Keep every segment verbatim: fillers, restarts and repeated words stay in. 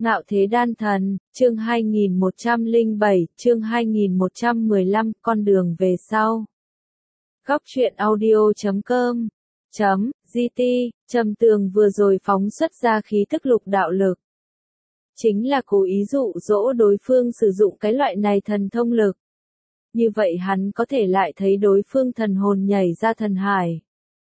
Ngạo Thế Đan Thần, chương hai nghìn một trăm lẻ bảy, chương hai nghìn một trăm mười lăm, con đường về sau. Góc truyện audio chấm com chấm gt, Trầm Tường vừa rồi phóng xuất ra khí tức lục đạo lực. Chính là cố ý dụ dỗ đối phương sử dụng cái loại này thần thông lực. Như vậy hắn có thể lại thấy đối phương thần hồn nhảy ra thần hải.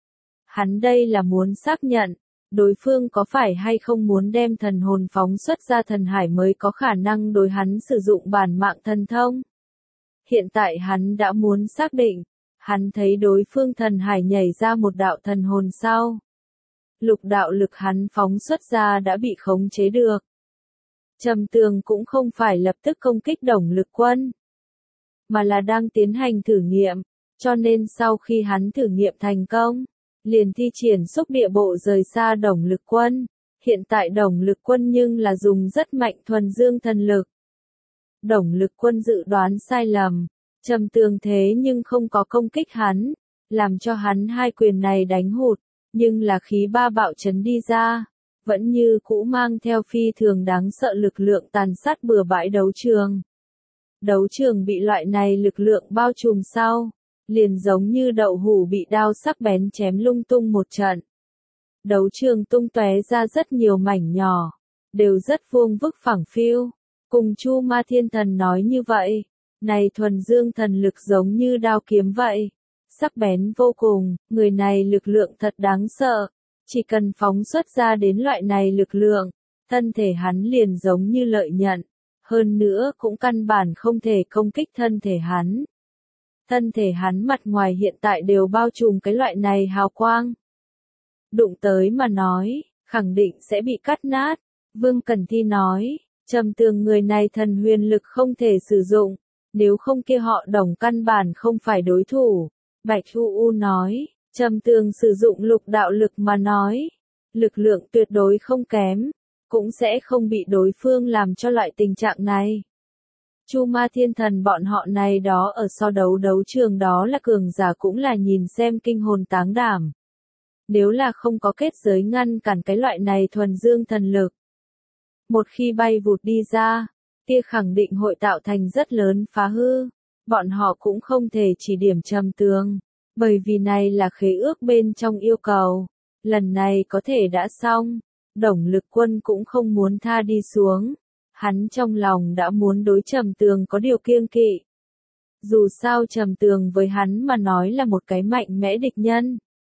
Hắn đây là muốn xác nhận, đối phương có phải hay không muốn đem thần hồn phóng xuất ra thần hải mới có khả năng đối hắn sử dụng bản mạng thần thông. Hiện tại hắn đã muốn xác định, hắn thấy đối phương thần hải nhảy ra một đạo thần hồn sau. Lục đạo lực hắn phóng xuất ra đã bị khống chế được. Trầm Tường cũng không phải lập tức công kích Đồng Lực Quân, mà là đang tiến hành thử nghiệm, cho nên sau khi hắn thử nghiệm thành công, liền thi triển xúc địa bộ rời xa Đồng Lực Quân. Hiện tại Đồng Lực Quân nhưng là dùng rất mạnh thuần dương thần lực. Đồng Lực Quân dự đoán sai lầm, Trầm Tường thế nhưng không có công kích hắn, làm cho hắn hai quyền này đánh hụt, nhưng là khí ba bạo chấn đi ra, vẫn như cũ mang theo phi thường đáng sợ lực lượng tàn sát bừa bãi đấu trường. Đấu trường bị loại này lực lượng bao trùm sau, liền giống như đậu hũ bị đao sắc bén chém lung tung một trận. Đấu trường tung tóe ra rất nhiều mảnh nhỏ, đều rất vuông vức phẳng phiu. Cùng Chu Ma Thiên Thần nói như vậy, này thuần dương thần lực giống như đao kiếm vậy, sắc bén vô cùng, người này lực lượng thật đáng sợ, chỉ cần phóng xuất ra đến loại này lực lượng, thân thể hắn liền giống như lợi nhận, hơn nữa cũng căn bản không thể công kích thân thể hắn. Thân thể hắn mặt ngoài hiện tại đều bao trùm cái loại này hào quang. Đụng tới mà nói, khẳng định sẽ bị cắt nát. Vương Cẩn Thi nói, Trầm Tường người này thần huyền lực không thể sử dụng, nếu không kia họ Đồng căn bản không phải đối thủ. Bạch Thu U nói, Trầm Tường sử dụng lục đạo lực mà nói, lực lượng tuyệt đối không kém, cũng sẽ không bị đối phương làm cho loại tình trạng này. Chu Ma Thiên Thần bọn họ này đó ở so đấu đấu trường đó là cường giả cũng là nhìn xem kinh hồn táng đảm. Nếu là không có kết giới ngăn cản cái loại này thuần dương thần lực, một khi bay vụt đi ra, kia khẳng định hội tạo thành rất lớn phá hư, bọn họ cũng không thể chỉ điểm Trầm Tường, bởi vì này là khế ước bên trong yêu cầu, lần này có thể đã xong, Đồng Lực Quân cũng không muốn tha đi xuống. Hắn trong lòng đã muốn đối Trầm Tường có điều kiêng kỵ. Dù sao Trầm Tường với hắn mà nói là một cái mạnh mẽ địch nhân.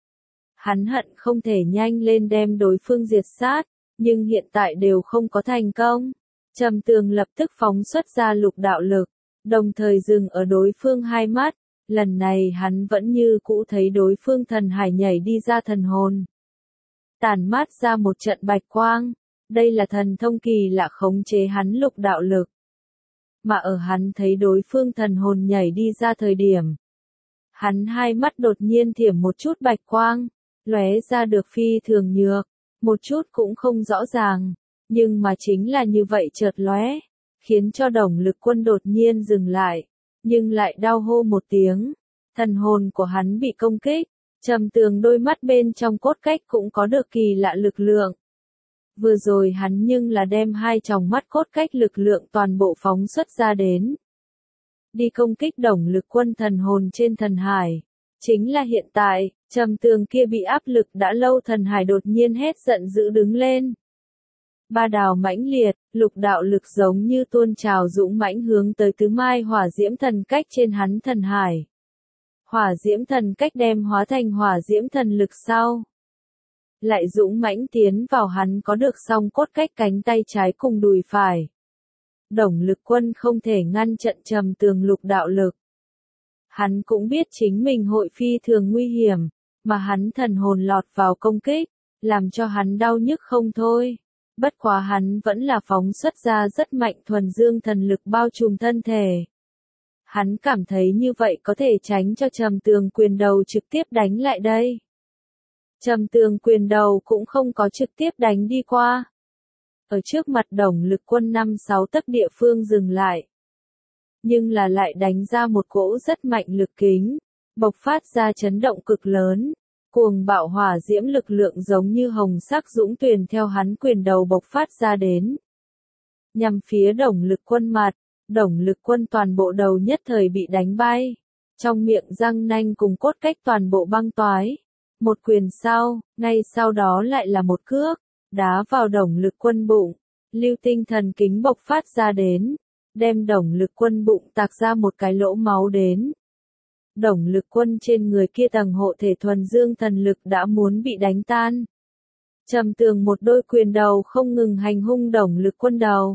Hắn hận không thể nhanh lên đem đối phương diệt sát, nhưng hiện tại đều không có thành công. Trầm Tường lập tức phóng xuất ra lục đạo lực, đồng thời dừng ở đối phương hai mắt. Lần này hắn vẫn như cũ thấy đối phương thần hải nhảy đi ra thần hồn, tản mát ra một trận bạch quang. Đây là thần thông kỳ lạ khống chế hắn lục đạo lực. Mà ở hắn thấy đối phương thần hồn nhảy đi ra thời điểm, hắn hai mắt đột nhiên thiểm một chút bạch quang, lóe ra được phi thường nhược, một chút cũng không rõ ràng, nhưng mà chính là như vậy chợt lóe, khiến cho Đồng Lực Quân đột nhiên dừng lại, nhưng lại đau hô một tiếng, thần hồn của hắn bị công kích. Trầm Tường đôi mắt bên trong cốt cách cũng có được kỳ lạ lực lượng. Vừa rồi hắn nhưng là đem hai tròng mắt cốt cách lực lượng toàn bộ phóng xuất ra đến. Đi công kích Đồng Lực Quân thần hồn trên thần hải. Chính là hiện tại, Trầm Tường kia bị áp lực đã lâu thần hải đột nhiên hét giận dữ đứng lên. Ba đào mãnh liệt, lục đạo lực giống như tuôn trào dũng mãnh hướng tới tứ mai hỏa diễm thần cách trên hắn thần hải. Hỏa diễm thần cách đem hóa thành hỏa diễm thần lực sau, lại dũng mãnh tiến vào hắn có được song cốt cách cánh tay trái cùng đùi phải. Đồng Lực Quân không thể ngăn trận Trầm Tường lục đạo lực. Hắn cũng biết chính mình hội phi thường nguy hiểm, mà hắn thần hồn lọt vào công kích, làm cho hắn đau nhức không thôi. Bất quá hắn vẫn là phóng xuất ra rất mạnh thuần dương thần lực bao trùm thân thể. Hắn cảm thấy như vậy có thể tránh cho Trầm Tường quyền đầu trực tiếp đánh lại đây. Trầm Tường quyền đầu cũng không có trực tiếp đánh đi qua. Ở trước mặt Đồng Lực Quân năm sáu tấc địa phương dừng lại. Nhưng là lại đánh ra một cỗ rất mạnh lực kính, bộc phát ra chấn động cực lớn. Cuồng bạo hỏa diễm lực lượng giống như hồng sắc dũng tuyền theo hắn quyền đầu bộc phát ra đến. nhằm phía Đồng Lực Quân mặt. Đồng Lực Quân toàn bộ đầu nhất thời bị đánh bay. Trong miệng răng nanh cùng cốt cách toàn bộ băng toái. Một quyền sau, ngay sau đó lại là một cước, đá vào Đồng Lực Quân bụng. Lưu tinh thần kính bộc phát ra đến, đem Đồng Lực Quân bụng tạc ra một cái lỗ máu đến. Đồng Lực Quân trên người kia tầng hộ thể thuần dương thần lực đã muốn bị đánh tan. Trầm Tường một đôi quyền đầu không ngừng hành hung Đồng Lực Quân đầu.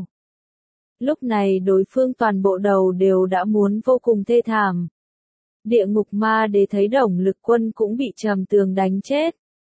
Lúc này đối phương toàn bộ đầu đều đã muốn vô cùng thê thảm. Địa ngục ma đế thấy Đồng Lực Quân cũng bị Trầm Tường đánh chết.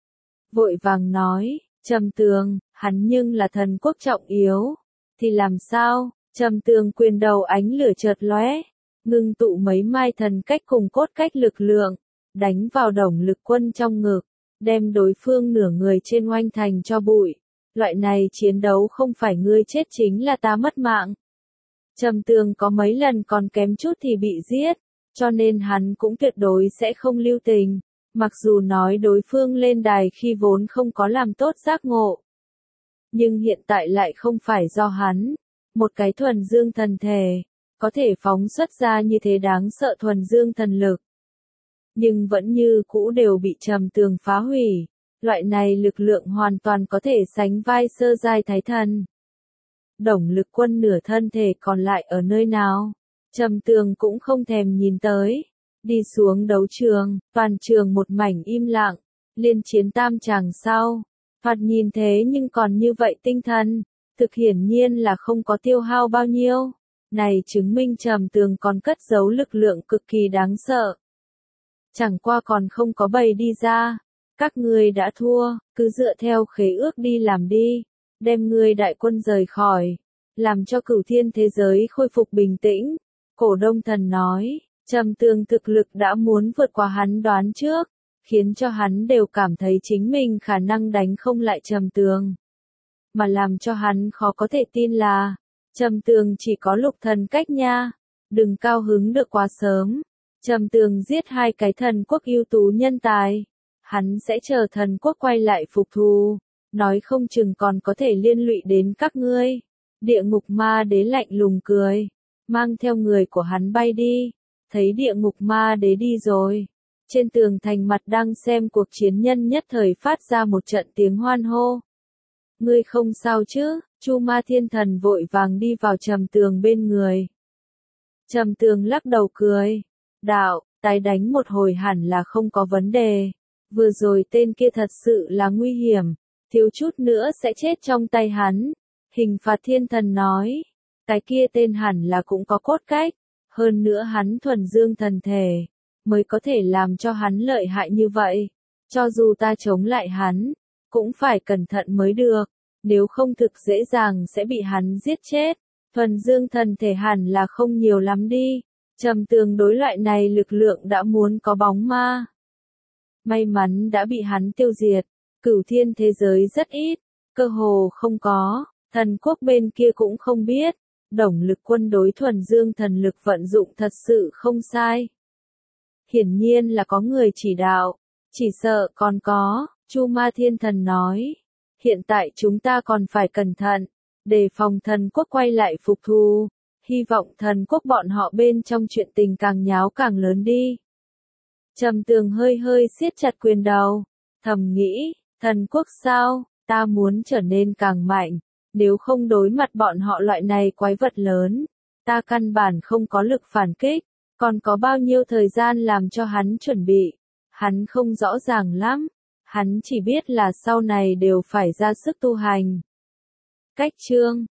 Vội vàng nói, Trầm Tường, hắn nhưng là thần quốc trọng yếu. Thì làm sao? Trầm Tường quyền đầu ánh lửa chợt lóe, ngưng tụ mấy mai thần cách cùng cốt cách lực lượng, đánh vào Đồng Lực Quân trong ngực, đem đối phương nửa người trên oanh thành cho bụi. Loại này chiến đấu không phải ngươi chết chính là ta mất mạng. Trầm Tường có mấy lần còn kém chút thì bị giết, cho nên hắn cũng tuyệt đối sẽ không lưu tình. Mặc dù nói đối phương lên đài khi vốn không có làm tốt giác ngộ, nhưng hiện tại lại không phải do hắn. Một cái thuần dương thần thể, có thể phóng xuất ra như thế đáng sợ thuần dương thần lực. Nhưng vẫn như cũ đều bị Trầm Tường phá hủy. Loại này lực lượng hoàn toàn có thể sánh vai sơ giai thái thần. Đồng Lực Quân nửa thân thể còn lại ở nơi nào? Trầm Tường cũng không thèm nhìn tới. Đi xuống đấu trường, toàn trường một mảnh im lặng. Liên chiến tam tràng sau. Thoạt nhìn thế nhưng còn như vậy tinh thần. Thực hiển nhiên là không có tiêu hao bao nhiêu. Này chứng minh Trầm Tường còn cất giấu lực lượng cực kỳ đáng sợ. Chẳng qua còn không có bày đi ra. Các ngươi đã thua, cứ dựa theo khế ước đi làm đi. Đem ngươi đại quân rời khỏi. Làm cho cửu thiên thế giới khôi phục bình tĩnh. Cổ Đông Thần nói, Trầm Tường thực lực đã muốn vượt qua hắn đoán trước. Khiến cho hắn đều cảm thấy chính mình khả năng đánh không lại Trầm Tường. Mà làm cho hắn khó có thể tin là, Trầm Tường chỉ có lục thần cách nha. Đừng cao hứng được quá sớm. Trầm Tường giết hai cái thần quốc ưu tú nhân tài. Hắn sẽ chờ thần quốc quay lại phục thù. Nói không chừng còn có thể liên lụy đến các ngươi. Địa ngục ma đế lạnh lùng cười. Mang theo người của hắn bay đi. Thấy địa ngục ma đế đi rồi. Trên tường thành mặt đang xem cuộc chiến nhân nhất thời phát ra một trận tiếng hoan hô. Ngươi không sao chứ? Chu Ma Thiên Thần vội vàng đi vào Trầm Tường bên người. Trầm Tường lắc đầu cười. Đạo, tái đánh một hồi hẳn là không có vấn đề. Vừa rồi tên kia thật sự là nguy hiểm. Thiếu chút nữa sẽ chết trong tay hắn. Hình Phạt Thiên Thần nói. Cái kia tên hẳn là cũng có cốt cách. Hơn nữa hắn thuần dương thần thể. Mới có thể làm cho hắn lợi hại như vậy. Cho dù ta chống lại hắn. Cũng phải cẩn thận mới được. Nếu không thực dễ dàng sẽ bị hắn giết chết. Thuần dương thần thể hẳn là không nhiều lắm đi. Trầm Tường đối loại này lực lượng đã muốn có bóng ma. May mắn đã bị hắn tiêu diệt. Cửu thiên thế giới rất ít. Cơ hồ không có. Thần quốc bên kia cũng không biết. Đồng Lực Quân đối thuần dương thần lực vận dụng thật sự không sai. Hiển nhiên là có người chỉ đạo. Chỉ sợ còn có. Chu Ma Thiên Thần nói. Hiện tại chúng ta còn phải cẩn thận. Đề phòng thần quốc quay lại phục thù. Hy vọng thần quốc bọn họ bên trong chuyện tình càng nháo càng lớn đi. Trầm Tường hơi hơi siết chặt quyền đầu. Thầm nghĩ, thần quốc sao, ta muốn trở nên càng mạnh. Nếu không đối mặt bọn họ loại này quái vật lớn. Ta căn bản không có lực phản kích. Còn có bao nhiêu thời gian làm cho hắn chuẩn bị. Hắn không rõ ràng lắm. Hắn chỉ biết là sau này đều phải ra sức tu hành. Cách chương